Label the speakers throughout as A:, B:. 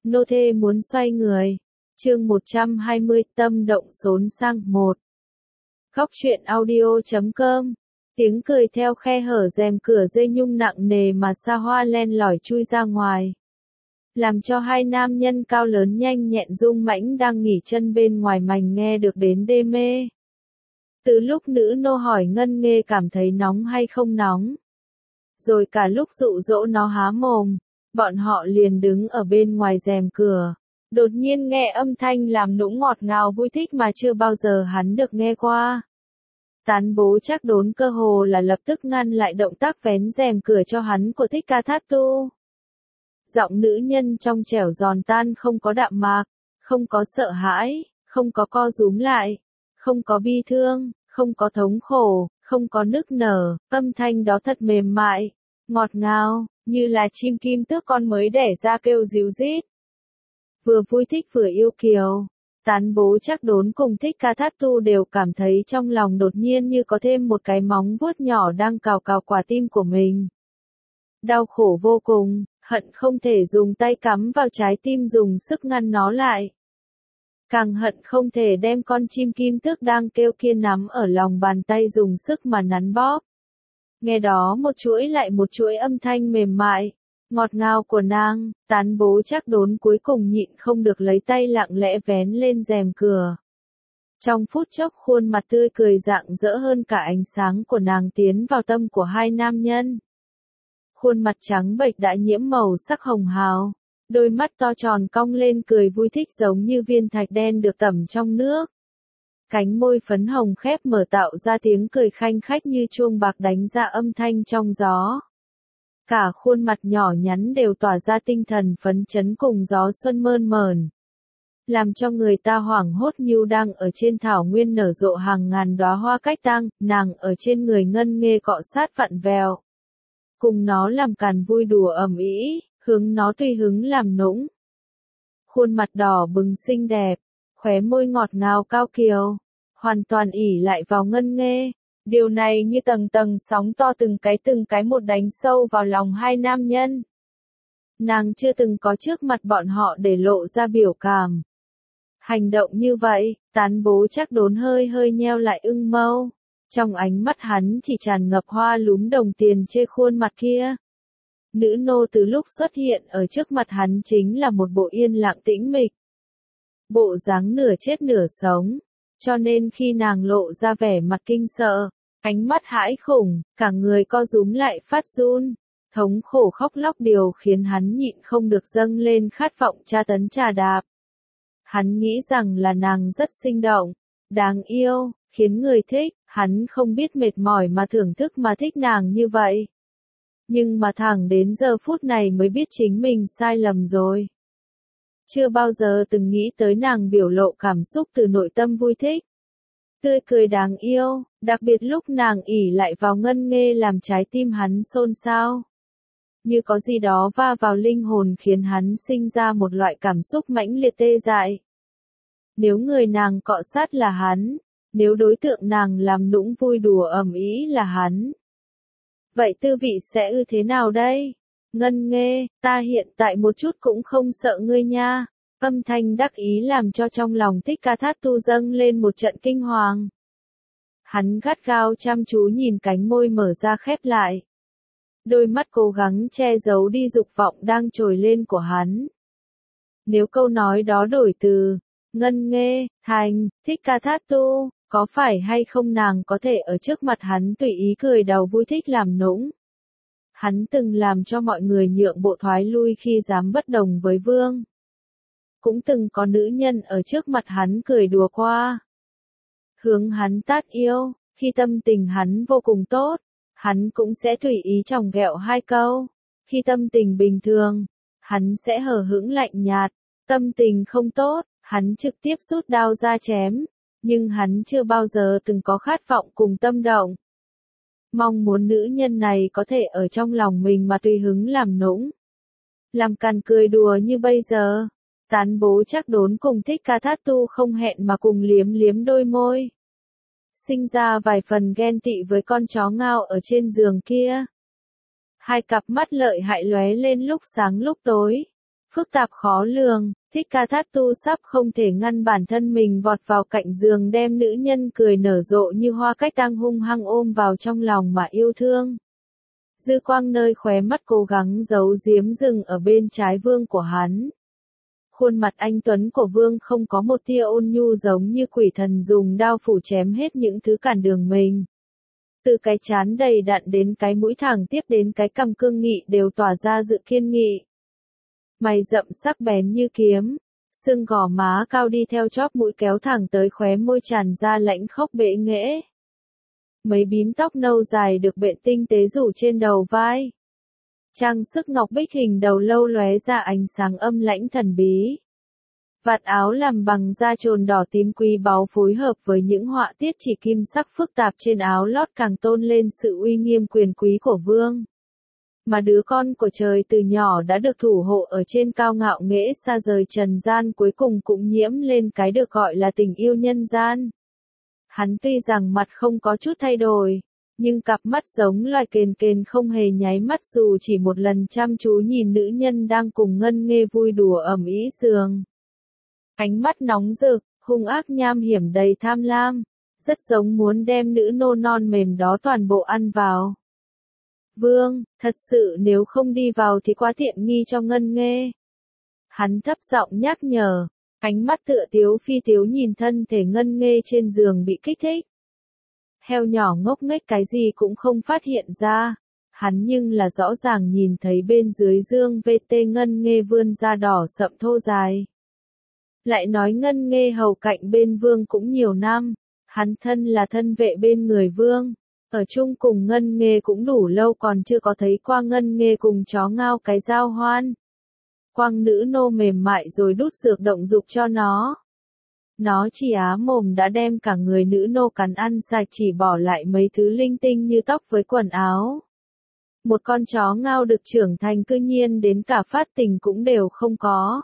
A: Nô thê muốn xoay người. Chương 120, tâm động xốn sang 1. Góc truyện audio.com. Tiếng cười theo khe hở rèm cửa dây nhung nặng nề mà xa hoa len lỏi chui ra ngoài. Làm cho hai nam nhân cao lớn nhanh nhẹn dung mãnh đang nghỉ chân bên ngoài mành nghe được đến đê mê. Từ lúc nữ nô hỏi Ngân Nghê cảm thấy nóng hay không nóng. Rồi cả lúc dụ dỗ nó há mồm, bọn họ liền đứng ở bên ngoài rèm cửa. Đột nhiên nghe âm thanh làm nũng ngọt ngào vui thích mà chưa bao giờ hắn được nghe qua. Tán bố chắc đốn cơ hồ là lập tức ngăn lại động tác vén rèm cửa cho hắn của Thích Ca Thát Tu. Giọng nữ nhân trong trẻo giòn tan không có đạm mạc, không có sợ hãi, không có co rúm lại, không có bi thương, không có thống khổ, không có nức nở, âm thanh đó thật mềm mại, ngọt ngào, như là chim kim tước con mới đẻ ra kêu ríu rít. Vừa vui thích vừa yêu kiều, tán bố chắc đốn cùng Thích Ca Thát Tu đều cảm thấy trong lòng đột nhiên như có thêm một cái móng vuốt nhỏ đang cào cào quả tim của mình. Đau khổ vô cùng, hận không thể dùng tay cắm vào trái tim dùng sức ngăn nó lại. Càng hận không thể đem con chim kim tước đang kêu kia nắm ở lòng bàn tay dùng sức mà nắn bóp. Nghe đó một chuỗi lại một chuỗi âm thanh mềm mại, ngọt ngào của nàng, tán bố chắc đốn cuối cùng nhịn không được lấy tay lặng lẽ vén lên rèm cửa. Trong phút chốc khuôn mặt tươi cười rạng rỡ hơn cả ánh sáng của nàng tiến vào tâm của hai nam nhân. Khuôn mặt trắng bệch đã nhiễm màu sắc hồng hào, đôi mắt to tròn cong lên cười vui thích giống như viên thạch đen được tẩm trong nước. Cánh môi phấn hồng khép mở tạo ra tiếng cười khanh khách như chuông bạc đánh ra âm thanh trong gió. Cả khuôn mặt nhỏ nhắn đều tỏa ra tinh thần phấn chấn cùng gió xuân mơn mởn. Làm cho người ta hoảng hốt như đang ở trên thảo nguyên nở rộ hàng ngàn đóa hoa cách tang, nàng ở trên người Ngân Nghê cọ sát vặn vẹo. Cùng nó làm càn vui đùa ầm ĩ, hướng nó tùy hứng làm nũng. Khuôn mặt đỏ bừng xinh đẹp, khóe môi ngọt ngào cao kiều, hoàn toàn ỷ lại vào Ngân Nghê. Điều này như tầng tầng sóng to từng cái một đánh sâu vào lòng hai nam nhân. Nàng chưa từng có trước mặt bọn họ để lộ ra biểu cảm. Hành động như vậy, tán bố chắc đốn hơi hơi nheo lại ưng mâu. Trong ánh mắt hắn chỉ tràn ngập hoa lúm đồng tiền chê khuôn mặt kia. Nữ nô từ lúc xuất hiện ở trước mặt hắn chính là một bộ yên lặng tĩnh mịch. Bộ dáng nửa chết nửa sống. Cho nên khi nàng lộ ra vẻ mặt kinh sợ, ánh mắt hãi khủng, cả người co rúm lại phát run, thống khổ khóc lóc điều khiến hắn nhịn không được dâng lên khát vọng tra tấn trà đạp. Hắn nghĩ rằng là nàng rất sinh động, đáng yêu, khiến người thích, hắn không biết mệt mỏi mà thưởng thức mà thích nàng như vậy. Nhưng mà thẳng đến giờ phút này mới biết chính mình sai lầm rồi. Chưa bao giờ từng nghĩ tới nàng biểu lộ cảm xúc từ nội tâm vui thích. Tươi cười đáng yêu, đặc biệt lúc nàng ỷ lại vào Ngân Nghê làm trái tim hắn xôn xao. Như có gì đó va vào linh hồn khiến hắn sinh ra một loại cảm xúc mãnh liệt tê dại. Nếu người nàng cọ sát là hắn, nếu đối tượng nàng làm nũng vui đùa ầm ĩ là hắn, vậy tư vị sẽ thế nào đây? Ngân Nghê, ta hiện tại một chút cũng không sợ ngươi nha. Âm thanh đắc ý làm cho trong lòng Thích Ca Thát Tu dâng lên một trận kinh hoàng. Hắn gắt gao chăm chú nhìn cánh môi mở ra khép lại. Đôi mắt cố gắng che giấu đi dục vọng đang trồi lên của hắn. Nếu câu nói đó đổi từ Ngân Nghê thành Thích Ca Thát Tu, có phải hay không nàng có thể ở trước mặt hắn tùy ý cười đầu vui thích làm nũng. Hắn từng làm cho mọi người nhượng bộ thoái lui khi dám bất đồng với vương. Cũng từng có nữ nhân ở trước mặt hắn cười đùa qua. Hướng hắn tát yêu, khi tâm tình hắn vô cùng tốt, hắn cũng sẽ tùy ý chòng ghẹo hai câu. Khi tâm tình bình thường, hắn sẽ hờ hững lạnh nhạt. Tâm tình không tốt, hắn trực tiếp rút đao ra chém. Nhưng hắn chưa bao giờ từng có khát vọng cùng tâm động. Mong muốn nữ nhân này có thể ở trong lòng mình mà tùy hứng làm nũng. Làm càn cười đùa như bây giờ. Tán bố chắc đốn cùng Thích Ca Thát Tu không hẹn mà cùng liếm liếm đôi môi. Sinh ra vài phần ghen tị với con chó ngao ở trên giường kia. Hai cặp mắt lợi hại lóe lên lúc sáng lúc tối. phức tạp khó lường, Thích Ca Thát Tu sắp không thể ngăn bản thân mình vọt vào cạnh giường đem nữ nhân cười nở rộ như hoa cách tăng hung hăng ôm vào trong lòng mà yêu thương. Dư quang nơi khóe mắt cố gắng giấu giếm dừng ở bên trái vương của hắn. Khuôn mặt anh tuấn của vương không có một tia ôn nhu giống như quỷ thần dùng đao phủ chém hết những thứ cản đường mình. Từ cái trán đầy đặn đến cái mũi thẳng tiếp đến cái cằm cương nghị đều tỏa ra sự kiên nghị. Mày rậm sắc bén như kiếm, xương gò má cao đi theo chóp mũi kéo thẳng tới khóe môi tràn ra lãnh khốc bệ nghễ. Mấy bím tóc nâu dài được bện tinh tế rủ trên đầu vai. Trang sức ngọc bích hình đầu lâu lóe ra ánh sáng âm lãnh thần bí. Vạt áo làm bằng da trồn đỏ tím quý báu phối hợp với những họa tiết chỉ kim sắc phức tạp trên áo lót càng tôn lên sự uy nghiêm quyền quý của vương. Mà đứa con của trời từ nhỏ đã được thủ hộ ở trên cao ngạo nghễ xa rời trần gian cuối cùng cũng nhiễm lên cái được gọi là tình yêu nhân gian. Hắn tuy rằng mặt không có chút thay đổi, nhưng cặp mắt giống loài kền kền không hề nháy mắt dù chỉ một lần chăm chú nhìn nữ nhân đang cùng Ngân Nghê vui đùa ầm ĩ giường. Ánh mắt nóng rực, hung ác nham hiểm đầy tham lam, rất giống muốn đem nữ nô non mềm đó toàn bộ ăn vào. Vương, thật sự nếu không đi vào thì quá tiện nghi cho Ngân Nghê. Hắn thấp giọng nhắc nhở, ánh mắt tựa tiếu phi tiếu nhìn thân thể Ngân Nghê trên giường bị kích thích. Heo nhỏ ngốc nghếch cái gì cũng không phát hiện ra, hắn nhưng là rõ ràng nhìn thấy bên dưới dương VT Ngân Nghê vươn ra đỏ sậm thô dài. Lại nói Ngân Nghê hầu cạnh bên vương cũng nhiều năm, hắn thân là thân vệ bên người vương, ở chung cùng Ngân Nghê cũng đủ lâu còn chưa có thấy qua Ngân Nghê cùng chó ngao cái giao hoan. Quăng nữ nô mềm mại rồi đút dược động dục cho nó. Nó chỉ á mồm đã đem cả người nữ nô cắn ăn sạch chỉ bỏ lại mấy thứ linh tinh như tóc với quần áo. Một con chó ngao được trưởng thành cư nhiên đến cả phát tình cũng đều không có.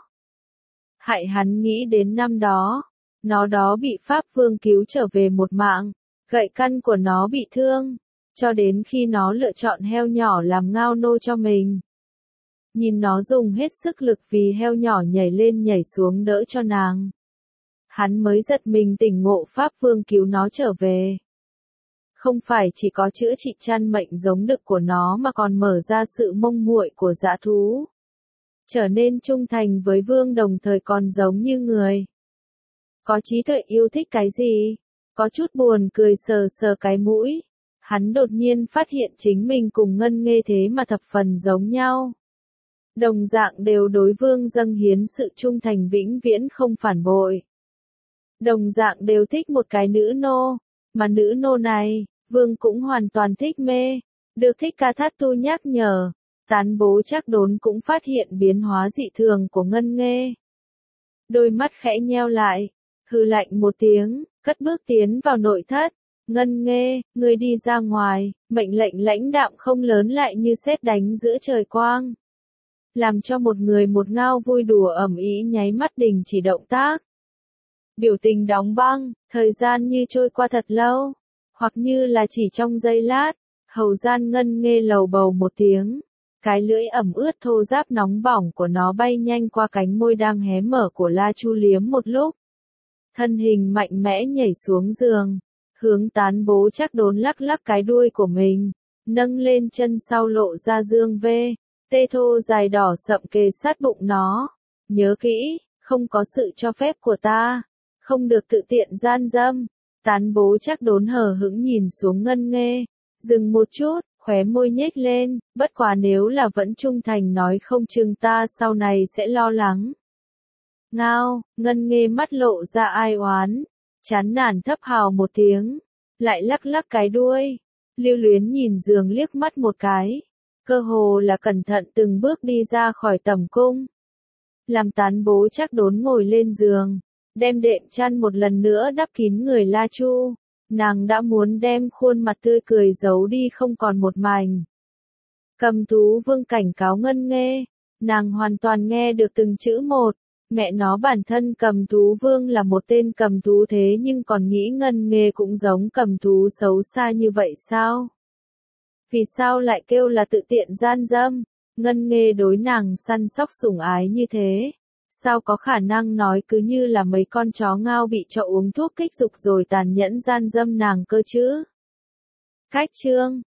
A: Hại hắn nghĩ đến năm đó, nó đó bị Pháp Vương cứu trở về một mạng, gậy căn của nó bị thương, cho đến khi nó lựa chọn heo nhỏ làm ngao nô cho mình. Nhìn nó dùng hết sức lực vì heo nhỏ nhảy lên nhảy xuống đỡ cho nàng. Hắn mới giật mình tỉnh ngộ Pháp Vương cứu nó trở về. Không phải chỉ có chữa trị chăn mệnh giống đực của nó mà còn mở ra sự mông muội của dã thú. Trở nên trung thành với Vương đồng thời còn giống như người. Có trí tuệ yêu thích cái gì? Có chút buồn cười sờ sờ cái mũi. Hắn đột nhiên phát hiện chính mình cùng Ngân Nghê thế mà thập phần giống nhau. Đồng dạng đều đối Vương dâng hiến sự trung thành vĩnh viễn không phản bội. Đồng dạng đều thích một cái nữ nô, mà nữ nô này, Vương cũng hoàn toàn thích mê. Được Thích Ca Thát Tu nhắc nhở, Tán Bố Trác Đốn cũng phát hiện biến hóa dị thường của Ngân Nghê. Đôi mắt khẽ nheo lại, hừ lạnh một tiếng, cất bước tiến vào nội thất. Ngân Nghê, ngươi đi ra ngoài, mệnh lệnh lãnh đạm không lớn lại như sét đánh giữa trời quang. Làm cho một người một ngao vui đùa ầm ĩ nháy mắt đình chỉ động tác. Biểu tình đóng băng, thời gian như trôi qua thật lâu, hoặc như là chỉ trong giây lát, hầu gian Ngân Nghê lầu bầu một tiếng, cái lưỡi ẩm ướt thô ráp nóng bỏng của nó bay nhanh qua cánh môi đang hé mở của La Chu liếm một lúc. Thân hình mạnh mẽ nhảy xuống giường, hướng Tán Bố Trác Đốn lắc lắc cái đuôi của mình, nâng lên chân sau lộ ra dương tê thô dài đỏ sậm kề sát bụng nó. Nhớ kỹ, không có sự cho phép của ta, không được tự tiện gian dâm. Tán Bố Trác Đốn hờ hững nhìn xuống Ngân Nghê, dừng một chút, khóe môi nhếch lên, bất quá nếu là vẫn trung thành nói không chừng ta sau này sẽ lo lắng. Ngao, Ngân Nghê mắt lộ ra ai oán, chán nản thấp hào một tiếng, lại lắc lắc cái đuôi, lưu luyến nhìn giường liếc mắt một cái, cơ hồ là cẩn thận từng bước đi ra khỏi tẩm cung. Làm Tán Bố Trác Đốn ngồi lên giường, đem đệm chăn một lần nữa đắp kín người La Chu, nàng đã muốn đem khuôn mặt tươi cười giấu đi không còn một mảnh. Cầm Thú Vương cảnh cáo Ngân Nghê, nàng hoàn toàn nghe được từng chữ một. Mẹ nó bản thân Cầm Thú Vương là một tên cầm thú thế nhưng còn nghĩ Ngân Nghê cũng giống cầm thú xấu xa như vậy sao? Vì sao lại kêu là tự tiện gian dâm? Ngân Nghê đối nàng săn sóc sủng ái như thế. Sao có khả năng nói cứ như là mấy con chó ngao bị cho uống thuốc kích dục rồi tàn nhẫn gian dâm nàng cơ chứ? Khách trương.